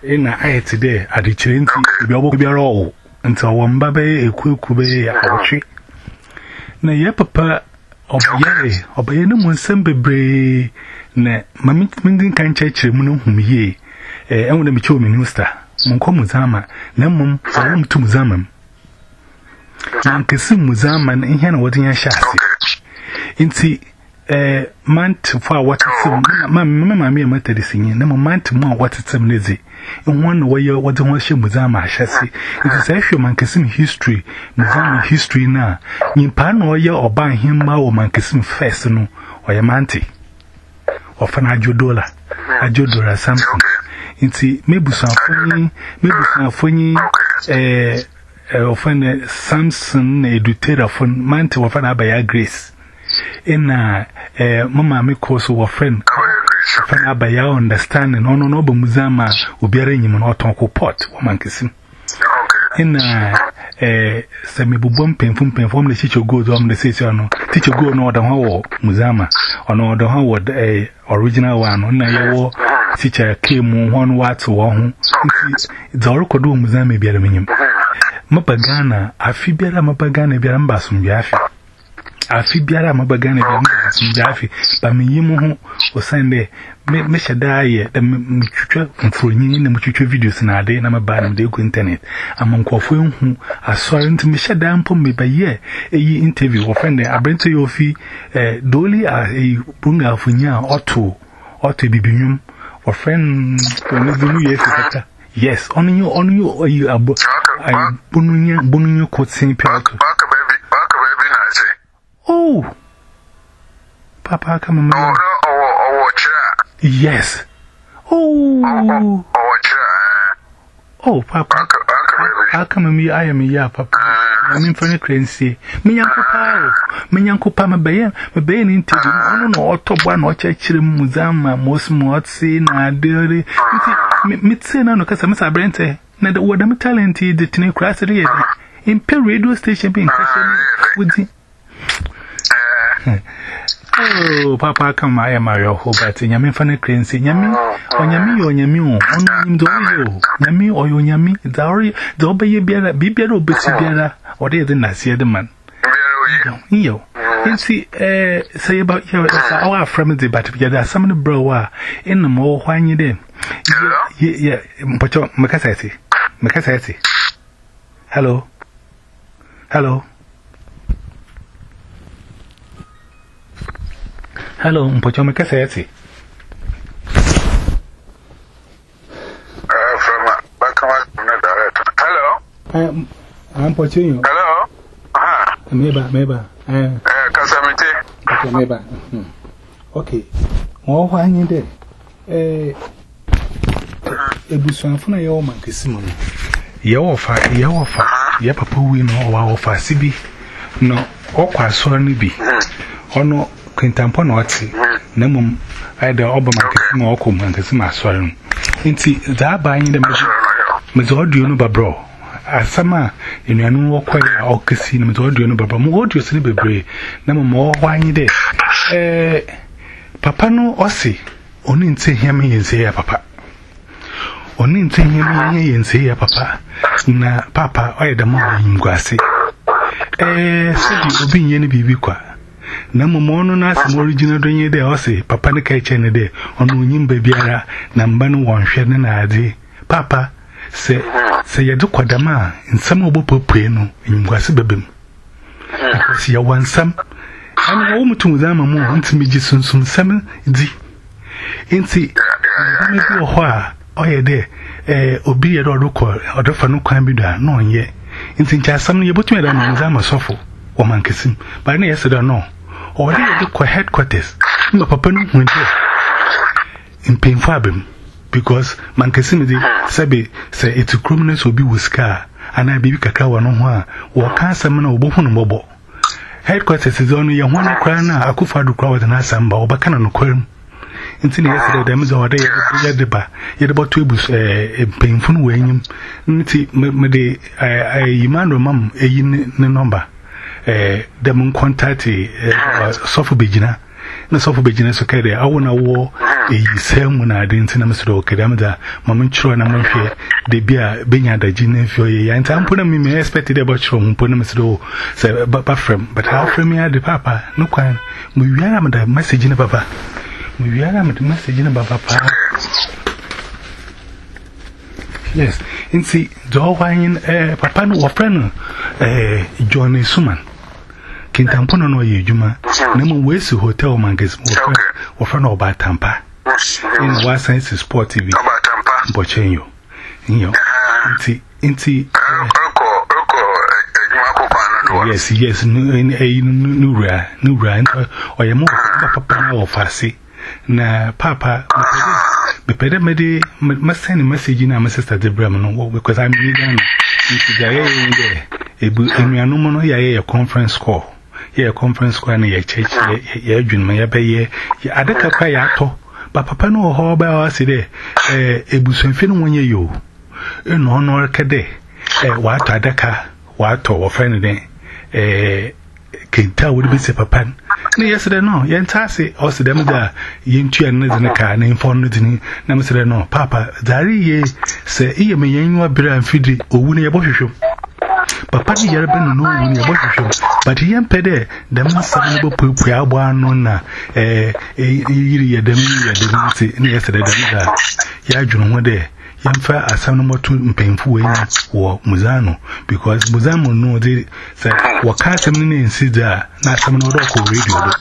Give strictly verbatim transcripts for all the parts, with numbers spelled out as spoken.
in I today at the Chirinti, the Obo Biaro, until one baby, a quick cube, a tree. Na ye papa, obey, obey no one sembe bre, ne, mammy Mindin can church, Muno, whom ye, a one of the mature minister, Monco Muzama, Nemum, Farum to Muzamam. Nankesim Muzaman in Hannah, what in a chassis. Inti, eh, mant for what it's my mamma method is singing, no mant more what it's a lazy. In one way, what the worship Muzama chassis. It is actually Mankesim history, Muzama history now. In Panoya or buy him or Mankesim first, no, or a manti. Or Fanajo dollar, a jodora something. Inti, maybe some funny, maybe some funny, eh. Often Samson educator from Manti of an Abaya Grace. In a Mamma Mikos or friend, Fan Abaya understanding on Noble Muzama will be arranging an automobile pot, woman kissing. In a semi bumping from perform the teacher goes on the station, teacher go no the whole Muzama, or no the Howard a original one, on a teacher came one watts or one. It's all could do Muzami be aluminium. Mapagana, Afibiara Mapagana Biarambasum Jaffi. Afibiara Mapagana Biarambasum Jaffi, but me Yimu was Sunday, Mesha die, the Mutuka, and for me in the Mutuka videos in our day, and I'm a bad and they go internet. Among Quafu, who I saw into Mesha Dampo me by year, a ye interview of friend, I bring to your fee, Dolly, a bunga for ya or two, or to be binum, or friend, when the new year. Yes, on you, on you, or you are Bununya, Bununya could sing Piato. Oh, Papa, come on. Yes. Oh, oh, Papa, how come me? I am a ya, Papa. I mean, for the crazy. Me, Uncle Pao, me, Uncle Pama Bayan, my bayan into I don't know, or top one or church, Muzama, most more saying, I dirty. Mitsen no kasa masa brente na the word am talent the tini class here in per radio station being with the oh papa come I am your hope but nyame fa na crazy nyame onyame yo nyame o ono nim do yo nyame o yo nyame zari the obeye biara bibiara obesi biara o de the nase the man yo you see eh say about your our friend the but together some the bro wa in the more when you then yeah yeah mpacho makasati makasati hello hello hello mpacho makasati uh from back hello um I'm mpacho you hello aha meba meba eh eh kasamite okay meba okay mo when you then eh ebusuanfo na ye o mankesimu ye wo fa ye wo fa ye papa wi no wa wo fa sibi no okwaso no bi ono kwentampo na oti na mum aida oba mankesimu okom mankesimu asore no nti za ba anyi dem me zo audio no babro asama enuanu wo kwaya okesi no me zo audio no babro mo audio sini bebre na mum wo anyi de eh papa no osi oni nti hiame yense ya papa oni nti hiame yense ya papa na papa oye da mo ngwase eh sidi obi nye ni bibi kwa na momo no na asem original donye de osi papa ne ka eche ne de ono nyimba biara na mba no wonhwe ne na ade papa se se ye de kwadama nsam obopopue no ngwase bebem akosi ya wansam ana wo mutum zama mu ntimi gi sunsun sam di inti me bi ho a oye de eh obi ye do ko odofa no kwan bi da no onye inti ncha sam no ye botum da no zama sofo wo mankesim ba na yeseda no o de ye ko headquarters no papa no hu de in painful abem because mankesim di sabe say it criminals obi wuska ana bibi kakra wa no ho a wo ka sam na obo hu no bobo headquarters is on your one crown akufa do crowd na samba obakana no kwam ntini yesterday dem zo ode ye deba ye deba to ebus eh painful we enyim nti me de eh imando mam eyi ne number eh dem contact eh sofo begina na so for begin so kede I wanna war e same na de nti na me so okay dem da mama nchiro na mhwe de bia benya da gine fio ye ya nta mpo na me me expect de bo chiro mpo na me so say papa frame but how frame ya de papa no kwan mu wiara me da message na papa mu wiara me da message na papa yes nti do wan eh papa no wo friend eh Johnny Suman Kintampo no ye juma na mo wesi hotel mangas wo friend oba tampa in wa science sport T V oba tampa mbochenyo nyo nti nti oko oko ejuma ko kwa no yes yes nu ra nu ra oye mo papa na wo fase na papa me pede me de me send message na my sister Debraham no because I'm reading nti jaye nde ebu enuanu no yaye a conference call ye conference call na ye church ye adwunma ye beye adaka kwa ya to ba papa no ho ba wa se de eh ebusunfi no wonye yo eno no kede eh wa to adaka wa to wo friend den eh kenta wo be se papa na yesterday no ye ntase o se dem da ye ntua na zine ka na info no dini na me se no papa zari ye se iye me yenwa bra amfidi owu na ye bohwehwem papa ni yare ben no wu ni ye bohwehwem but ye mpede dem nsam no bopupu abo anu na eh yiri ye dem ye dem ti na yesterday dem da ya adwunu ho de yamfa asam no motu mpemfu we nya wo muzano because muzano no de say wakata mne nsi da na asam no do ko radio do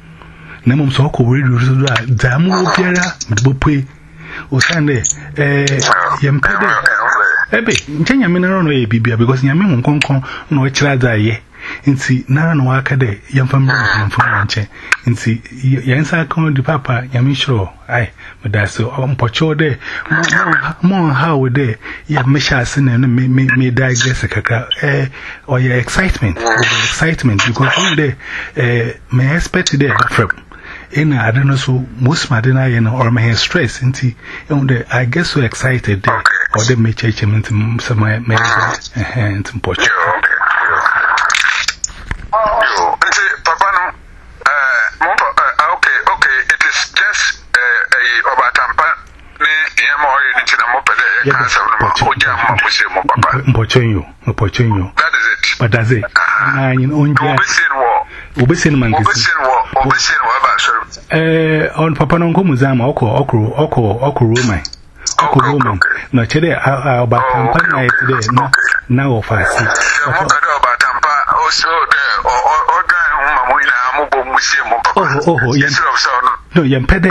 na mom so ko radio so da damu obiara mbopue o sande eh yampede ebe ntenya me no no e bibia because nyame ho nkonkon no o kira da ye nti na na waka de yamfa mfamfo nche nti yansa kan di papa nyame shiro ai medaso mpocho de mo how de ya mesha ase na me me me digress kaka eh or your excitement over excitement because one day eh me expect de afrem in I don't know so most madina you know or my stress nti I get so excited there or they me church nti some my me eh nti mpocho Mpochenyo, mpochenyo. That is it. But that's it. Na yin onja. Obesin man kisi. Obesin wo ba so. Eh, on papa no nko muzama oko okro oko oko Roman. Oko Roman. No chede oba tampa na yede na na ofasi. Mo ka do oba tampa o so de o gan ho mamu ina mo bo musie mo papa. Oh oh yen. No yen pede.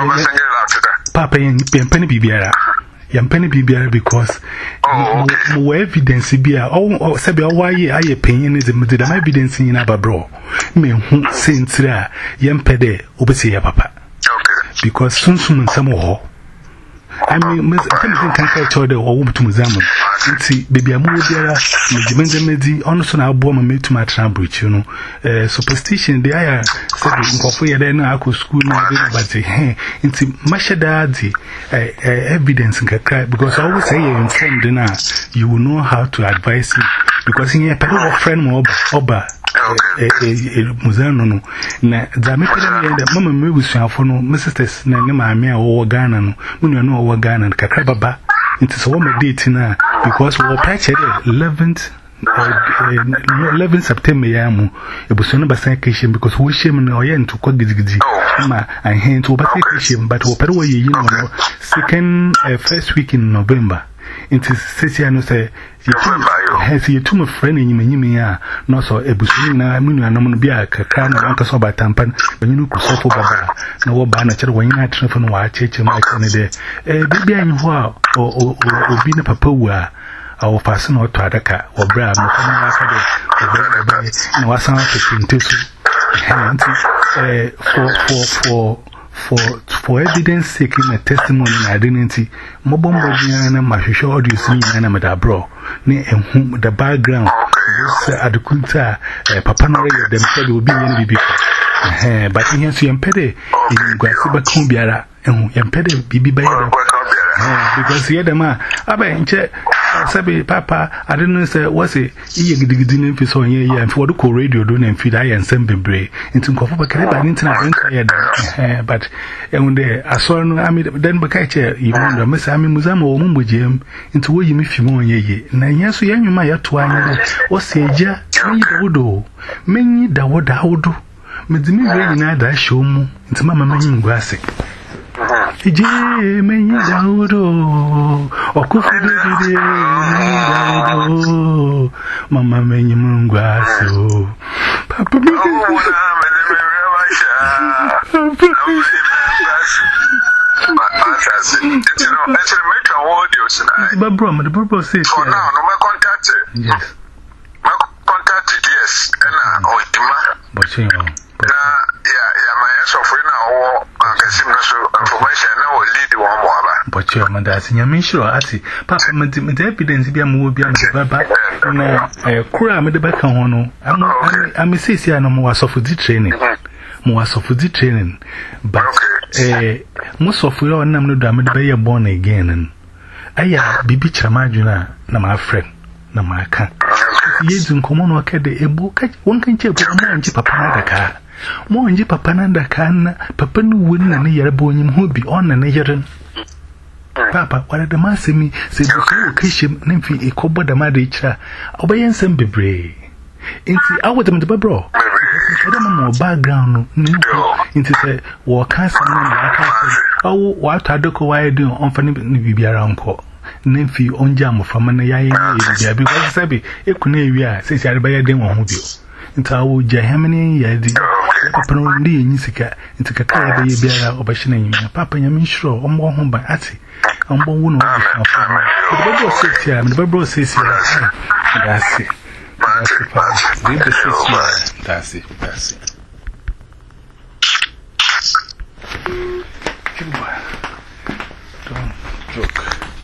Papa yen yen pene bibiara. Yampeni bibia because oh, okay. Mo evidence bia o se bia why aye penyin is me the evidence in ababro me hu sentira yampede obesi ya papa okay because sunsun nsam ho I mean me can can catch all the o mutum zamu nti bibia mo biara me jimenze medi ono so na abo ma metum atrambuchi no eh superstition dey aya said nkofo ye dey na akọ school na dey but eh nti mashadadi eh evidence nkaka because I always say you informed na you will know how to advise him because he a friend mo oba eh eh muzano no na za me pede me da mama me busuafo no my sisters na ne maame a wo Ghana no munua no wo Ghana kakra baba nti so wo me date na because we patch it eleventh eleventh September ya mu ebusuno basan kishim because we shame na oye nto kwa gidigidi ma I hint we basan kishim but we pere we yi no second uh, first week in November into sisi ano say has you to my friend in nyime ya no so ebusuno na munu anam no bia kakra na anka so batampan banyunu kusofo baba na wo ba na kire wanyi na trefo no wa cheche ma kene de eh bibia anyi ho a obi na papa wu a our person or to adaka or bra mo kana aka de na wasan tekintesu eh for for for for for evidence sake in a testimony na identity mo bombo dia na mahwehwe audio sin na na da bro ne ehun the background this adukunta papa no re dem said obi yen bibi eh but here so yempede in gwasi ba kun biara ehun yempede bibi ba yeda eh because yeda ma aba nche Sabi, Papa, I didn't say, what's it? You get the dinner for so yeah, and for the co radio doing and feed I and send Bebre into Coffee Caribbean by internet. But when they I saw no, I mean, then Bacacha, you wonder, Miss Amy Muzamo or Mumbo Jim into where you miss you more ye. And yes, you and you might have to one. What's the ja? Me Dodo. Many da what I would do. Medimi really not that show me into Mamma Manin Grassic. Ije many Dodo or Kufu Dodo. Mamma Manin Grasso. Papa, but bro, the purpose says for now, no my contact. Yes. My contact, yes, and I owe him. But you know, yeah, yeah, my answer for now, I can see no information. I will lead one more. But you are Madassin, I mean, sure, I see. Papa, the evidence be a movie on the Baba. No, a crime at the back on. I'm a C no more of the training. More of the training. But eh, most of you are not damaged born again. And I Bibi Chamajuna, na my friend, na my cat. Yes, in common work at the book, one can check Papa car. More in Papa Nanda Papa wouldn't a year born who be on a year. Papa, what the man say me, say the occasion, nymphy, a cobber the madicha, obey and send be brave. Into our them the bro. I don't know more background, into the war castle. Oh, what I do, why I do on funny be around court. Nymphy on jam from an eye, because Sabi, it couldn't be since I buy a demo with you. Into our Jahamini, Yadi, Papa, Nisika, into Kakaya, Biara, or Bashin, Papa, I'm sure, or more home by Atty. I'm born. The Bible says here, the Bible says here, that's it. That's it. That's it. Don't joke.